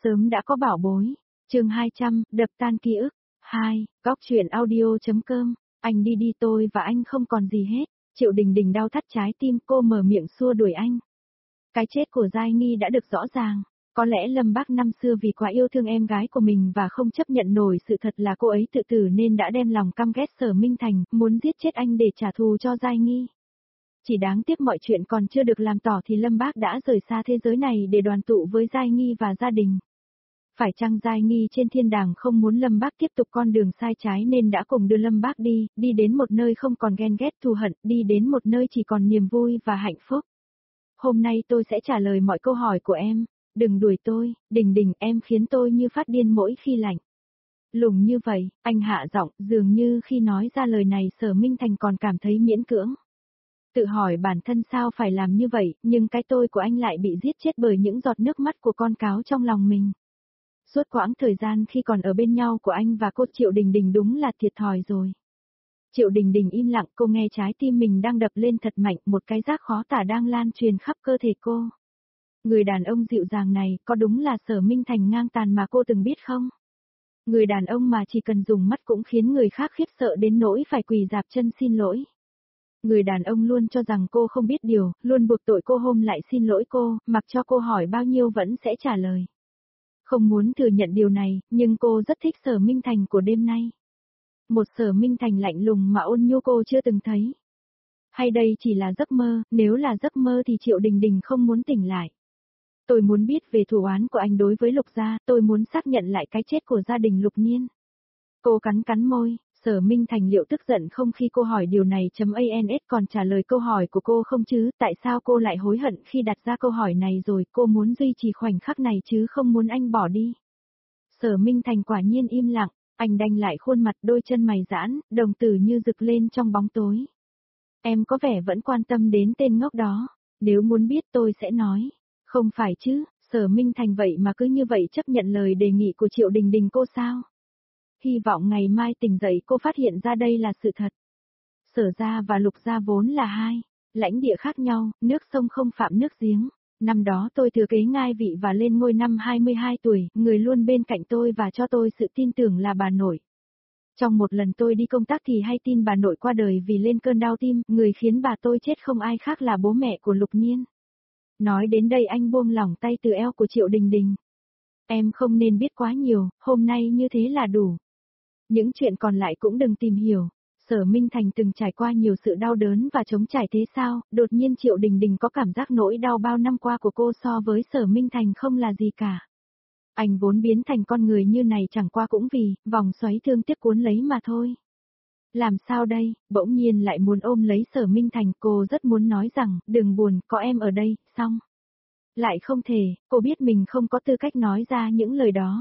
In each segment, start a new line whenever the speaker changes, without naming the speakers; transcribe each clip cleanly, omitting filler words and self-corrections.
sớm đã có bảo bối. Chương 200, đập tan ký ức. 2, góc truyện audio.com. Anh đi đi, tôi và anh không còn gì hết. Triệu Đình Đình đau thắt trái tim, cô mở miệng xua đuổi anh. Cái chết của Giai Nghi đã được rõ ràng. Có lẽ Lâm Bác năm xưa vì quá yêu thương em gái của mình và không chấp nhận nổi sự thật là cô ấy tự tử nên đã đem lòng căm ghét Sở Minh Thành, muốn giết chết anh để trả thù cho Giai Nghi. Chỉ đáng tiếc mọi chuyện còn chưa được làm tỏ thì Lâm Bác đã rời xa thế giới này để đoàn tụ với Giai Nghi và gia đình. Phải chăng Giai Nghi trên thiên đàng không muốn Lâm Bác tiếp tục con đường sai trái nên đã cùng đưa Lâm Bác đi đến một nơi không còn ghen ghét thù hận, đi đến một nơi chỉ còn niềm vui và hạnh phúc. Hôm nay tôi sẽ trả lời mọi câu hỏi của em. Đừng đuổi tôi, Đình Đình, em khiến tôi như phát điên mỗi khi lạnh lùng như vậy. Anh hạ giọng, dường như khi nói ra lời này Sở Minh Thành còn cảm thấy miễn cưỡng. Tự hỏi bản thân sao phải làm như vậy, nhưng cái tôi của anh lại bị giết chết bởi những giọt nước mắt của con cáo trong lòng mình. Suốt quãng thời gian khi còn ở bên nhau của anh và cô Triệu Đình Đình đúng là thiệt thòi rồi. Triệu Đình Đình im lặng, cô nghe trái tim mình đang đập lên thật mạnh, một cái giác khó tả đang lan truyền khắp cơ thể cô. Người đàn ông dịu dàng này có đúng là Sở Minh Thành ngang tàn mà cô từng biết không? Người đàn ông mà chỉ cần dùng mắt cũng khiến người khác khiếp sợ đến nỗi phải quỳ rạp chân xin lỗi. Người đàn ông luôn cho rằng cô không biết điều, luôn buộc tội cô hôm lại xin lỗi cô, mặc cho cô hỏi bao nhiêu vẫn sẽ trả lời. Không muốn thừa nhận điều này, nhưng cô rất thích Sở Minh Thành của đêm nay. Một Sở Minh Thành lạnh lùng mà ôn nhu cô chưa từng thấy. Hay đây chỉ là giấc mơ, nếu là giấc mơ thì Triệu Đình Đình không muốn tỉnh lại. Tôi muốn biết về thù oán của anh đối với Lục gia, tôi muốn xác nhận lại cái chết của gia đình Lục Nhiên. Cô cắn môi, Sở Minh Thành liệu tức giận không khi cô hỏi điều này .ans còn trả lời câu hỏi của cô không chứ, tại sao cô lại hối hận khi đặt ra câu hỏi này rồi, cô muốn duy trì khoảnh khắc này chứ không muốn anh bỏ đi. Sở Minh Thành quả nhiên im lặng, anh đanh lại khuôn mặt, đôi chân mày giãn, đồng tử như rực lên trong bóng tối. Em có vẻ vẫn quan tâm đến tên ngốc đó, nếu muốn biết tôi sẽ nói. Không phải chứ, Sở Minh Thành vậy mà cứ như vậy chấp nhận lời đề nghị của Triệu Đình Đình cô sao? Hy vọng ngày mai tỉnh dậy cô phát hiện ra đây là sự thật. Sở gia và Lục gia vốn là hai lãnh địa khác nhau, nước sông không phạm nước giếng. Năm đó tôi thừa kế ngai vị và lên ngôi năm 22 tuổi, người luôn bên cạnh tôi và cho tôi sự tin tưởng là bà nội. Trong một lần tôi đi công tác thì hay tin bà nội qua đời vì lên cơn đau tim, người khiến bà tôi chết không ai khác là bố mẹ của Lục Nhiên. Nói đến đây anh buông lỏng tay từ eo của Triệu Đình Đình. Em không nên biết quá nhiều, hôm nay như thế là đủ. Những chuyện còn lại cũng đừng tìm hiểu. Sở Minh Thành từng trải qua nhiều sự đau đớn và chống trải thế sao, đột nhiên Triệu Đình Đình có cảm giác nỗi đau bao năm qua của cô so với Sở Minh Thành không là gì cả. Anh vốn biến thành con người như này chẳng qua cũng vì vòng xoáy thương tiếc cuốn lấy mà thôi. Làm sao đây, bỗng nhiên lại muốn ôm lấy Sở Minh Thành, cô rất muốn nói rằng, đừng buồn, có em ở đây, xong. Lại không thể, cô biết mình không có tư cách nói ra những lời đó.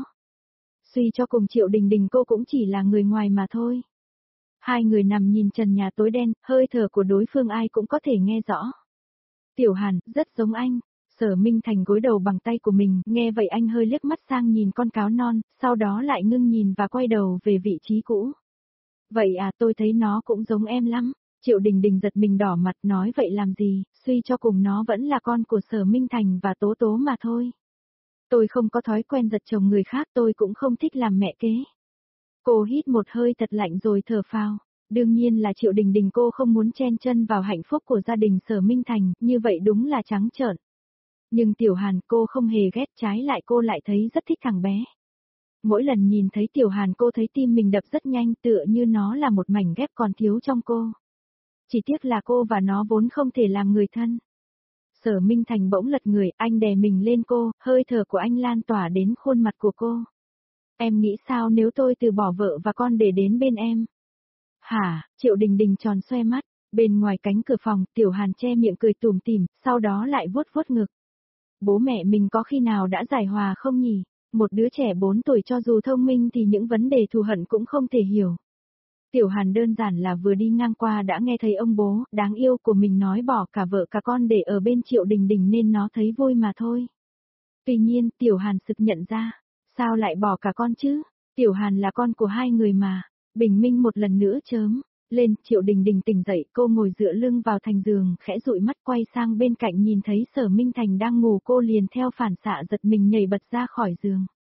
Suy cho cùng Triệu Đình Đình cô cũng chỉ là người ngoài mà thôi. Hai người nằm nhìn trần nhà tối đen, hơi thở của đối phương ai cũng có thể nghe rõ. Tiểu Hàn, rất giống anh. Sở Minh Thành gối đầu bằng tay của mình, nghe vậy anh hơi liếc mắt sang nhìn con cáo non, sau đó lại ngưng nhìn và quay đầu về vị trí cũ. Vậy à, tôi thấy nó cũng giống em lắm. Triệu Đình Đình giật mình đỏ mặt, nói vậy làm gì, suy cho cùng nó vẫn là con của Sở Minh Thành và Tố Tố mà thôi. Tôi không có thói quen giật chồng người khác, tôi cũng không thích làm mẹ kế. Cô hít một hơi thật lạnh rồi thở phào. Đương nhiên là Triệu Đình Đình cô không muốn chen chân vào hạnh phúc của gia đình Sở Minh Thành, như vậy đúng là trắng trợn. Nhưng Tiểu Hàn cô không hề ghét, trái lại cô lại thấy rất thích thằng bé. Mỗi lần nhìn thấy Tiểu Hàn cô thấy tim mình đập rất nhanh, tựa như nó là một mảnh ghép còn thiếu trong cô. Chỉ tiếc là cô và nó vốn không thể làm người thân. Sở Minh Thành bỗng lật người, anh đè mình lên cô, hơi thở của anh lan tỏa đến khuôn mặt của cô. Em nghĩ sao nếu tôi từ bỏ vợ và con để đến bên em? Hả, Triệu Đình Đình tròn xoe mắt, bên ngoài cánh cửa phòng, Tiểu Hàn che miệng cười tủm tỉm, sau đó lại vuốt vuốt ngực. Bố mẹ mình có khi nào đã giải hòa không nhỉ? Một đứa trẻ 4 tuổi cho dù thông minh thì những vấn đề thù hận cũng không thể hiểu. Tiểu Hàn đơn giản là vừa đi ngang qua đã nghe thấy ông bố đáng yêu của mình nói bỏ cả vợ cả con để ở bên Triệu Đình Đình nên nó thấy vui mà thôi. Tuy nhiên, Tiểu Hàn sực nhận ra, sao lại bỏ cả con chứ? Tiểu Hàn là con của hai người mà. Bình minh một lần nữa chớm lên, Triệu Đình Đình tỉnh dậy, cô ngồi dựa lưng vào thành giường, khẽ dụi mắt quay sang bên cạnh nhìn thấy Sở Minh Thành đang ngủ, cô liền theo phản xạ giật mình nhảy bật ra khỏi giường.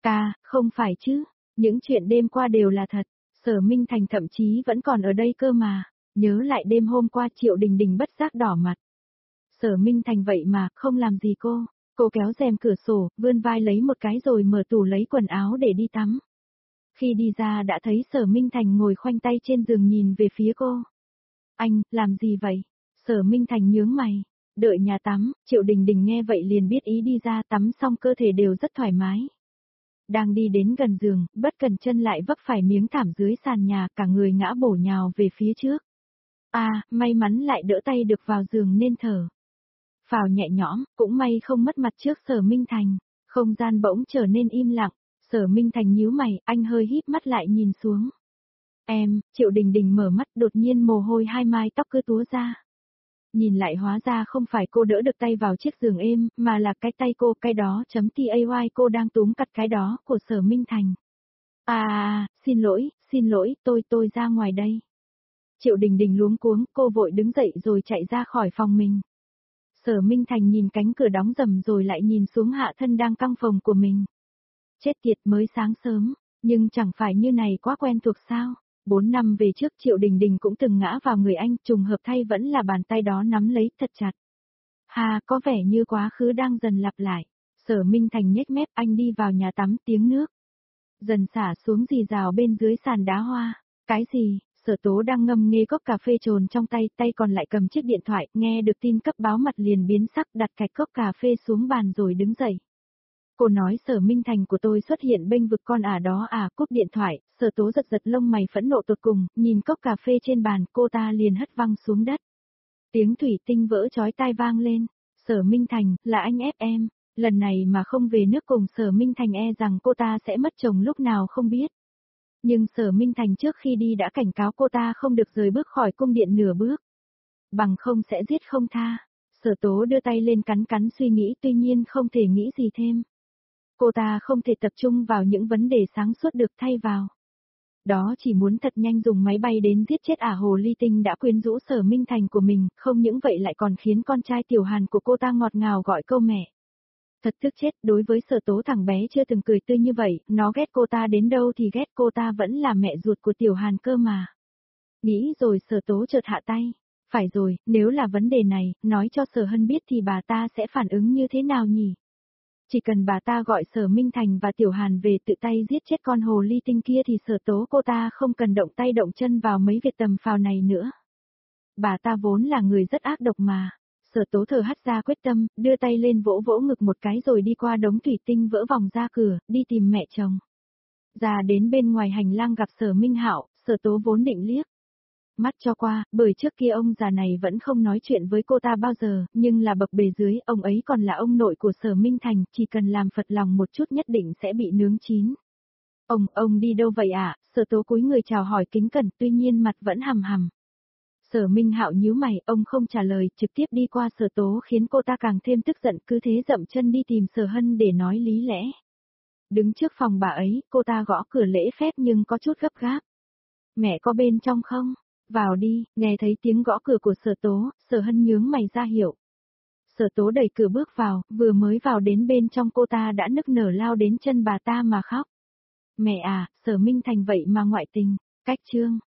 Ca, không phải chứ, những chuyện đêm qua đều là thật, Sở Minh Thành thậm chí vẫn còn ở đây cơ mà, nhớ lại đêm hôm qua Triệu Đình Đình bất giác đỏ mặt. Sở Minh Thành vậy mà, không làm gì cô kéo rèm cửa sổ, vươn vai lấy một cái rồi mở tủ lấy quần áo để đi tắm. Khi đi ra đã thấy Sở Minh Thành ngồi khoanh tay trên giường nhìn về phía cô. Anh, làm gì vậy? Sở Minh Thành nhướng mày. Đợi nhà tắm, Triệu Đình Đình nghe vậy liền biết ý đi ra tắm xong cơ thể đều rất thoải mái. Đang đi đến gần giường, bất cần chân lại vấp phải miếng thảm dưới sàn nhà, cả người ngã bổ nhào về phía trước. May mắn lại đỡ tay được vào giường nên thở phào nhẹ nhõm, cũng may không mất mặt trước Sở Minh Thành. Không gian bỗng trở nên im lặng, Sở Minh Thành nhíu mày, anh hơi híp mắt lại nhìn xuống. Em, Triệu Đình Đình mở mắt đột nhiên mồ hôi hai mai tóc cứ túa ra. Nhìn lại hóa ra không phải cô đỡ được tay vào chiếc giường êm, mà là cái tay cô, cái đó .tay cô đang túm cặt cái đó của Sở Minh Thành. Xin lỗi, tôi ra ngoài đây. Triệu Đình Đình luống cuống, cô vội đứng dậy rồi chạy ra khỏi phòng mình. Sở Minh Thành nhìn cánh cửa đóng rầm rồi lại nhìn xuống hạ thân đang căng phòng của mình. Chết tiệt, mới sáng sớm, nhưng chẳng phải như này quá quen thuộc sao? 4 năm về trước Triệu Đình Đình cũng từng ngã vào người anh, trùng hợp thay vẫn là bàn tay đó nắm lấy thật chặt. Có vẻ như quá khứ đang dần lặp lại. Sở Minh Thành nhếch mép, anh đi vào nhà tắm, tiếng nước dần xả xuống rì rào bên dưới sàn đá hoa. Cái gì? Sở Tố đang ngâm nghê cốc cà phê trồn trong tay, tay còn lại cầm chiếc điện thoại, nghe được tin cấp báo mặt liền biến sắc, đặt cạch cốc cà phê xuống bàn rồi đứng dậy. Cô nói Sở Minh Thành của tôi xuất hiện bênh vực con đó cúp điện thoại, Sở Tố giật giật lông mày phẫn nộ tột cùng, nhìn cốc cà phê trên bàn, cô ta liền hất văng xuống đất. Tiếng thủy tinh vỡ chói tai vang lên. Sở Minh Thành, là anh ép em, lần này mà không về nước cùng Sở Minh Thành e rằng cô ta sẽ mất chồng lúc nào không biết. Nhưng Sở Minh Thành trước khi đi đã cảnh cáo cô ta không được rời bước khỏi cung điện nửa bước. Bằng không sẽ giết không tha. Sở Tố đưa tay lên cắn cắn suy nghĩ tuy nhiên không thể nghĩ gì thêm. Cô ta không thể tập trung vào những vấn đề sáng suốt được thay vào. Đó chỉ muốn thật nhanh dùng máy bay đến giết chết hồ ly tinh đã quyến rũ Sở Minh Thành của mình, không những vậy lại còn khiến con trai Tiểu Hàn của cô ta ngọt ngào gọi câu mẹ. Thật tức chết, đối với Sở Tố thằng bé chưa từng cười tươi như vậy, nó ghét cô ta đến đâu thì ghét, cô ta vẫn là mẹ ruột của Tiểu Hàn cơ mà. Nghĩ rồi Sở Tố chợt hạ tay. Phải rồi, nếu là vấn đề này, nói cho Sở Hân biết thì bà ta sẽ phản ứng như thế nào nhỉ? Chỉ cần bà ta gọi Sở Minh Thành và Tiểu Hàn về tự tay giết chết con hồ ly tinh kia thì Sở Tố cô ta không cần động tay động chân vào mấy việc tầm phào này nữa. Bà ta vốn là người rất ác độc mà. Sở Tố thở hắt ra quyết tâm, đưa tay lên vỗ vỗ ngực một cái rồi đi qua đống thủy tinh vỡ vòng ra cửa, đi tìm mẹ chồng. Ra đến bên ngoài hành lang gặp Sở Minh Hạo, Sở Tố vốn định liếc mắt cho qua, bởi trước kia ông già này vẫn không nói chuyện với cô ta bao giờ, nhưng là bậc bề dưới, ông ấy còn là ông nội của Sở Minh Thành, chỉ cần làm phật lòng một chút nhất định sẽ bị nướng chín. Ông đi đâu vậy ạ? Sở Tố cúi người chào hỏi kính cẩn, tuy nhiên mặt vẫn hầm hầm. Sở Minh Hạo nhíu mày, ông không trả lời, trực tiếp đi qua Sở Tố khiến cô ta càng thêm tức giận, cứ thế dậm chân đi tìm Sở Hân để nói lý lẽ. Đứng trước phòng bà ấy, cô ta gõ cửa lễ phép nhưng có chút gấp gáp. Mẹ có bên trong không? Vào đi, nghe thấy tiếng gõ cửa của Sở Tố, Sở Hân nhướng mày ra hiệu. Sở Tố đẩy cửa bước vào, vừa mới vào đến bên trong cô ta đã nức nở lao đến chân bà ta mà khóc. Mẹ à, Sở Minh Thành vậy mà ngoại tình, cách chương.